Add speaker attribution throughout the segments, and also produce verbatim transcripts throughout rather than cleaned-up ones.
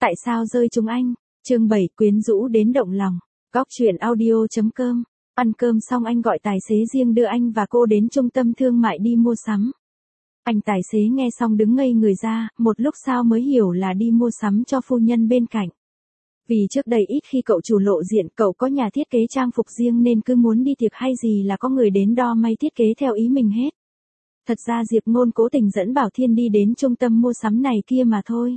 Speaker 1: Tại sao rơi chúng anh? Chương bảy quyến rũ đến động lòng. Góc truyện audio.com. Ăn cơm xong anh gọi tài xế riêng đưa anh và cô đến trung tâm thương mại đi mua sắm. Anh tài xế nghe xong đứng ngây người ra, một lúc sau mới hiểu là đi mua sắm cho phu nhân bên cạnh. Vì trước đây ít khi cậu chủ lộ diện, cậu có nhà thiết kế trang phục riêng nên cứ muốn đi tiệc hay gì là có người đến đo may thiết kế theo ý mình hết. Thật ra Diệp Ngôn cố tình dẫn Bảo Thiên đi đến trung tâm mua sắm này kia mà thôi.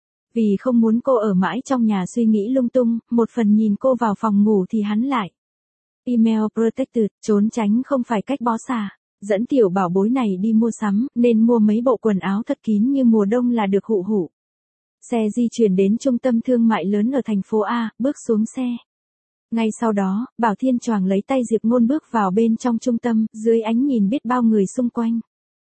Speaker 1: Vì không muốn cô ở mãi trong nhà suy nghĩ lung tung, một phần nhìn cô vào phòng ngủ thì hắn lại email protected, trốn tránh không phải cách bó xả. Dẫn tiểu bảo bối này đi mua sắm, nên mua mấy bộ quần áo thật kín như mùa đông là được hụ hụ. Xe di chuyển đến trung tâm thương mại lớn ở thành phố A, bước xuống xe. Ngay sau đó, Bảo Thiên choàng lấy tay Diệp Ngôn bước vào bên trong trung tâm, dưới ánh nhìn biết bao người xung quanh.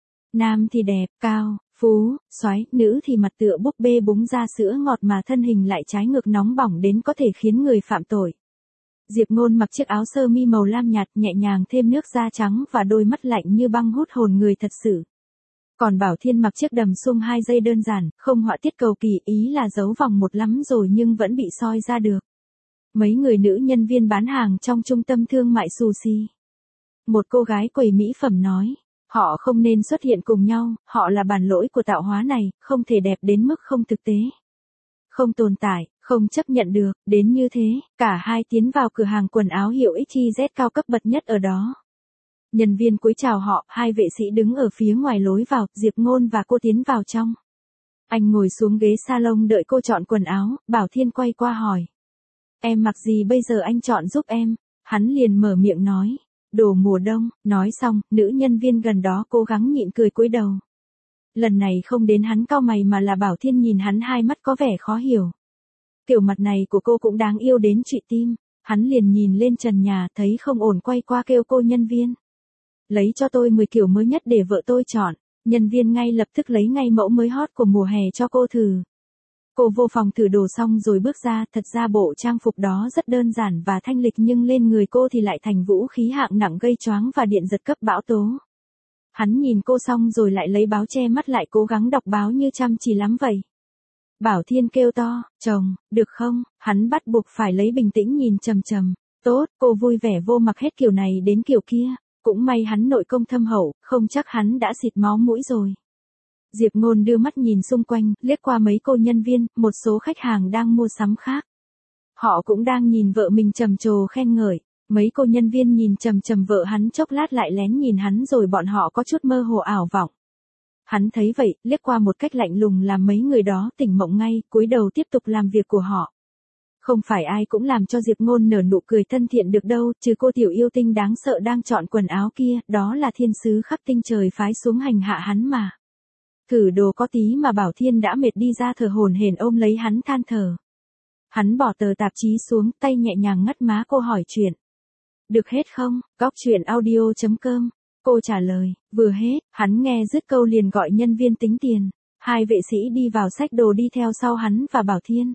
Speaker 1: Nam thì đẹp, cao, phú, soái, nữ thì mặt tựa búp bê búng ra sữa ngọt mà thân hình lại trái ngược nóng bỏng đến có thể khiến người phạm tội. Diệp Ngôn mặc chiếc áo sơ mi màu lam nhạt nhẹ nhàng thêm nước da trắng và đôi mắt lạnh như băng hút hồn người thật sự. Còn Bảo Thiên mặc chiếc đầm sum hai dây đơn giản, không họa tiết cầu kỳ, ý là giấu vòng một lắm rồi nhưng vẫn bị soi ra được. Mấy người nữ nhân viên bán hàng trong trung tâm thương mại sushi. Một cô gái quầy mỹ phẩm nói, họ không nên xuất hiện cùng nhau, họ là bản lỗi của tạo hóa này, không thể đẹp đến mức không thực tế. Không tồn tại, không chấp nhận được, đến như thế, cả hai tiến vào cửa hàng quần áo hiệu ích Z cao cấp bậc nhất ở đó. Nhân viên cúi chào họ, hai vệ sĩ đứng ở phía ngoài lối vào, Diệp Ngôn và cô tiến vào trong. Anh ngồi xuống ghế salon đợi cô chọn quần áo, Bảo Thiên quay qua hỏi. Em mặc gì bây giờ anh chọn giúp em? Hắn liền mở miệng nói. Đồ mùa đông, nói xong, nữ nhân viên gần đó cố gắng nhịn cười cúi đầu. Lần này không đến hắn cau mày mà là Bảo Thiên nhìn hắn hai mắt có vẻ khó hiểu. Kiểu mặt này của cô cũng đáng yêu đến trụy tim. Hắn liền nhìn lên trần nhà thấy không ổn quay qua kêu cô nhân viên. Lấy cho tôi mười kiểu mới nhất để vợ tôi chọn. Nhân viên ngay lập tức lấy ngay mẫu mới hot của mùa hè cho cô thử. Cô vô phòng thử đồ xong rồi bước ra, thật ra bộ trang phục đó rất đơn giản và thanh lịch nhưng lên người cô thì lại thành vũ khí hạng nặng gây choáng và điện giật cấp bão tố. Hắn nhìn cô xong rồi lại lấy báo che mắt lại cố gắng đọc báo như chăm chỉ lắm vậy. Bảo Thiên kêu to, chồng, được không? Hắn bắt buộc phải lấy bình tĩnh nhìn trầm trầm. Tốt, cô vui vẻ vô mặc hết kiểu này đến kiểu kia. Cũng may hắn nội công thâm hậu, không chắc hắn đã xịt máu mũi rồi. Diệp Ngôn đưa mắt nhìn xung quanh, liếc qua mấy cô nhân viên, một số khách hàng đang mua sắm khác. Họ cũng đang nhìn vợ mình trầm trồ khen ngợi. Mấy cô nhân viên nhìn trầm trầm vợ hắn chốc lát lại lén nhìn hắn rồi bọn họ có chút mơ hồ ảo vọng. Hắn thấy vậy, liếc qua một cách lạnh lùng làm mấy người đó tỉnh mộng ngay, cúi đầu tiếp tục làm việc của họ. Không phải ai cũng làm cho Diệp Ngôn nở nụ cười thân thiện được đâu, trừ cô tiểu yêu tinh đáng sợ đang chọn quần áo kia, đó là thiên sứ khắp tinh trời phái xuống hành hạ hắn mà. Thử đồ có tí mà Bảo Thiên đã mệt đi ra thở hổn hển ôm lấy hắn than thở. Hắn bỏ tờ tạp chí xuống, tay nhẹ nhàng ngắt má cô hỏi chuyện. Được hết không? Góc truyện audio.com. Cô trả lời, vừa hết, hắn nghe dứt câu liền gọi nhân viên tính tiền. Hai vệ sĩ đi vào xách đồ đi theo sau hắn và Bảo Thiên.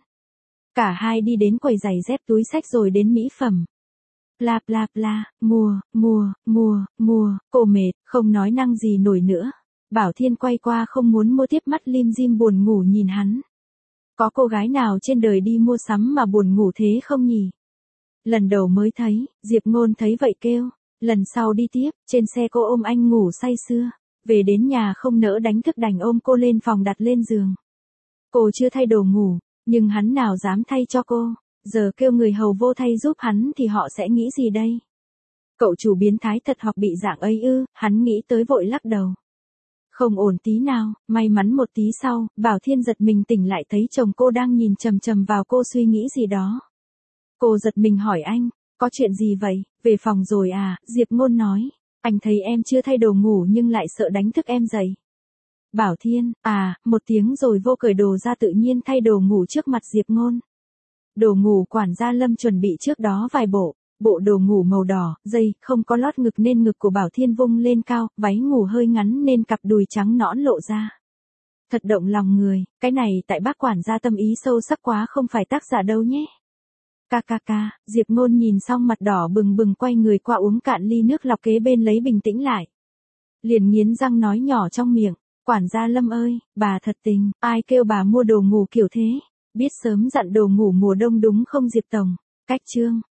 Speaker 1: Cả hai đi đến quầy giày dép túi xách rồi đến mỹ phẩm. Bla bla bla, mua, mua, mua, mua, cô mệt, không nói năng gì nổi nữa. Bảo Thiên quay qua không muốn mua tiếp mắt lim dim buồn ngủ nhìn hắn. Có cô gái nào trên đời đi mua sắm mà buồn ngủ thế không nhỉ? Lần đầu mới thấy, Diệp Ngôn thấy vậy kêu. Lần sau đi tiếp, trên xe cô ôm anh ngủ say sưa. Về đến nhà không nỡ đánh thức đành ôm cô lên phòng đặt lên giường. Cô chưa thay đồ ngủ, nhưng hắn nào dám thay cho cô. Giờ kêu người hầu vô thay giúp hắn thì họ sẽ nghĩ gì đây? Cậu chủ biến thái thật hoặc bị dạng ấy ư? Hắn nghĩ tới vội lắc đầu. Không ổn tí nào, may mắn một tí sau, Bảo Thiên giật mình tỉnh lại thấy chồng cô đang nhìn chầm chầm vào cô suy nghĩ gì đó. Cô giật mình hỏi anh, có chuyện gì vậy, về phòng rồi à? Diệp Ngôn nói, anh thấy em chưa thay đồ ngủ nhưng lại sợ đánh thức em dậy. Bảo Thiên, à, một tiếng rồi vô cởi đồ ra tự nhiên thay đồ ngủ trước mặt Diệp Ngôn. Đồ ngủ quản gia Lâm chuẩn bị trước đó vài bộ. Bộ đồ ngủ màu đỏ, dây, không có lót ngực nên ngực của Bảo Thiên vung lên cao, váy ngủ hơi ngắn nên cặp đùi trắng nõn lộ ra. Thật động lòng người, cái này tại bác quản gia tâm ý sâu sắc quá không phải tác giả đâu nhé. Ca ca ca, Diệp Ngôn nhìn xong mặt đỏ bừng bừng quay người qua uống cạn ly nước lọc kế bên lấy bình tĩnh lại. Liền nghiến răng nói nhỏ trong miệng, quản gia Lâm ơi, bà thật tình, ai kêu bà mua đồ ngủ kiểu thế. Biết sớm dặn đồ ngủ mùa đông đúng không Diệp Tổng? Cách chương